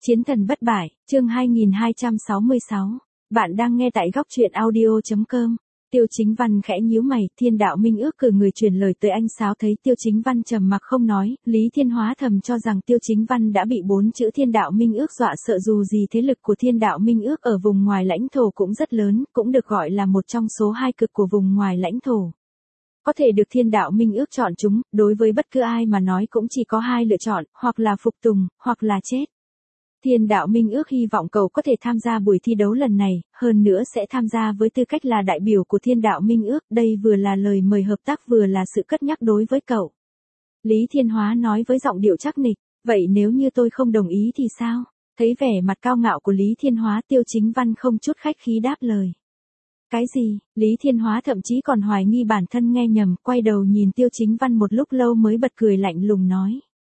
Chiến thần bất bại, chương 2266. Bạn đang nghe tại góc truyện audio.com. Tiêu Chính Văn khẽ nhíu mày, Thiên Đạo Minh Ước cử người truyền lời tới anh Sáo, thấy Tiêu Chính Văn trầm mặc không nói, Lý Thiên Hóa thầm cho rằng Tiêu Chính Văn đã bị 4 chữ Thiên Đạo Minh Ước dọa sợ, dù gì thế lực của Thiên Đạo Minh Ước ở vùng ngoài lãnh thổ cũng rất lớn, cũng được gọi là một trong số 2 cực của vùng ngoài lãnh thổ. Có thể được Thiên Đạo Minh Ước chọn chúng, đối với bất cứ ai mà nói cũng chỉ có 2 lựa chọn, hoặc là phục tùng, hoặc là chết. Thiên Đạo Minh Ước hy vọng cậu có thể tham gia buổi thi đấu lần này, hơn nữa sẽ tham gia với tư cách là đại biểu của Thiên Đạo Minh Ước, đây vừa là lời mời hợp tác vừa là sự cất nhắc đối với cậu. Lý Thiên Hóa nói với giọng điệu chắc nịch, vậy nếu như tôi không đồng ý thì sao? Thấy vẻ mặt cao ngạo của Lý Thiên Hóa, Tiêu Chính Văn không chút khách khí đáp lời. Cái gì? Lý Thiên Hóa thậm chí còn hoài nghi bản thân nghe nhầm, quay đầu nhìn Tiêu Chính Văn một lúc lâu mới bật cười lạnh lùng nói.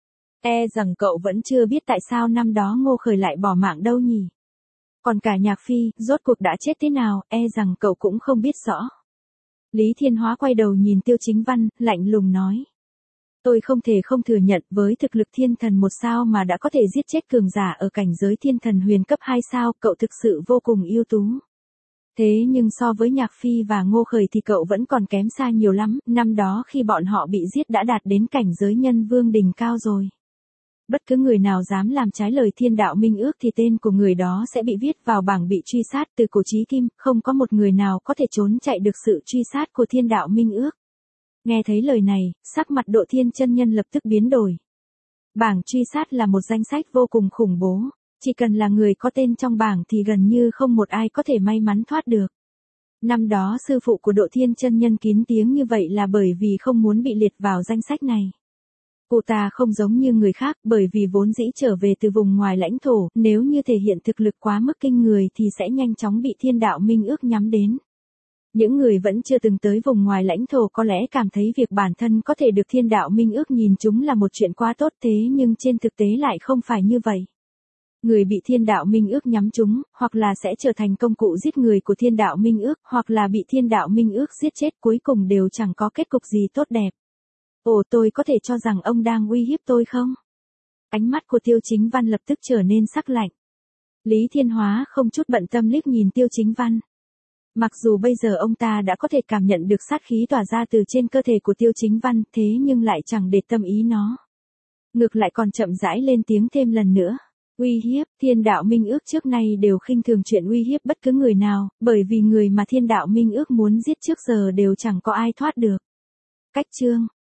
E rằng cậu vẫn chưa biết tại sao năm đó Ngô Khởi lại bỏ mạng đâu nhỉ? Còn cả Nhạc Phi, rốt cuộc đã chết thế nào, e rằng cậu cũng không biết rõ. Lý Thiên Hóa quay đầu nhìn Tiêu Chính Văn, lạnh lùng nói. Tôi không thể không thừa nhận, với thực lực thiên thần 1 sao mà đã có thể giết chết cường giả ở cảnh giới thiên thần huyền cấp 2 sao, cậu thực sự vô cùng ưu tú. Thế nhưng so với Nhạc Phi và Ngô Khởi thì cậu vẫn còn kém xa nhiều lắm, năm đó khi bọn họ bị giết đã đạt đến cảnh giới nhân vương đỉnh cao rồi. Bất cứ người nào dám làm trái lời Thiên Đạo Minh Ước thì tên của người đó sẽ bị viết vào bảng bị truy sát từ cổ chí kim, không có một người nào có thể trốn chạy được sự truy sát của Thiên Đạo Minh Ước. Nghe thấy lời này, sắc mặt Độ Thiên chân nhân lập tức biến đổi. Bảng truy sát là một danh sách vô cùng khủng bố, chỉ cần là người có tên trong bảng thì gần như không một ai có thể may mắn thoát được. Năm đó sư phụ của Độ Thiên chân nhân kín tiếng như vậy là bởi vì không muốn bị liệt vào danh sách này. Cụ ta không giống như người khác, bởi vì vốn dĩ trở về từ vùng ngoài lãnh thổ, nếu như thể hiện thực lực quá mức kinh người thì sẽ nhanh chóng bị Thiên Đạo Minh Ước nhắm đến. Những người vẫn chưa từng tới vùng ngoài lãnh thổ có lẽ cảm thấy việc bản thân có thể được Thiên Đạo Minh Ước nhìn chúng là một chuyện quá tốt, thế nhưng trên thực tế lại không phải như vậy. Người bị Thiên Đạo Minh Ước nhắm chúng, hoặc là sẽ trở thành công cụ giết người của Thiên Đạo Minh Ước, hoặc là bị Thiên Đạo Minh Ước giết chết, cuối cùng đều chẳng có kết cục gì tốt đẹp. Ồ, tôi có thể cho rằng ông đang uy hiếp tôi không? Ánh mắt của Tiêu Chính Văn lập tức trở nên sắc lạnh. Lý Thiên Hóa không chút bận tâm liếc nhìn Tiêu Chính Văn. Mặc dù bây giờ ông ta đã có thể cảm nhận được sát khí tỏa ra từ trên cơ thể của Tiêu Chính Văn, thế nhưng lại chẳng để tâm ý nó. Ngược lại còn chậm rãi lên tiếng thêm lần nữa. Uy hiếp, Thiên Đạo Minh Ước trước nay đều khinh thường chuyện uy hiếp bất cứ người nào, bởi vì người mà Thiên Đạo Minh Ước muốn giết trước giờ đều chẳng có ai thoát được. Cách chương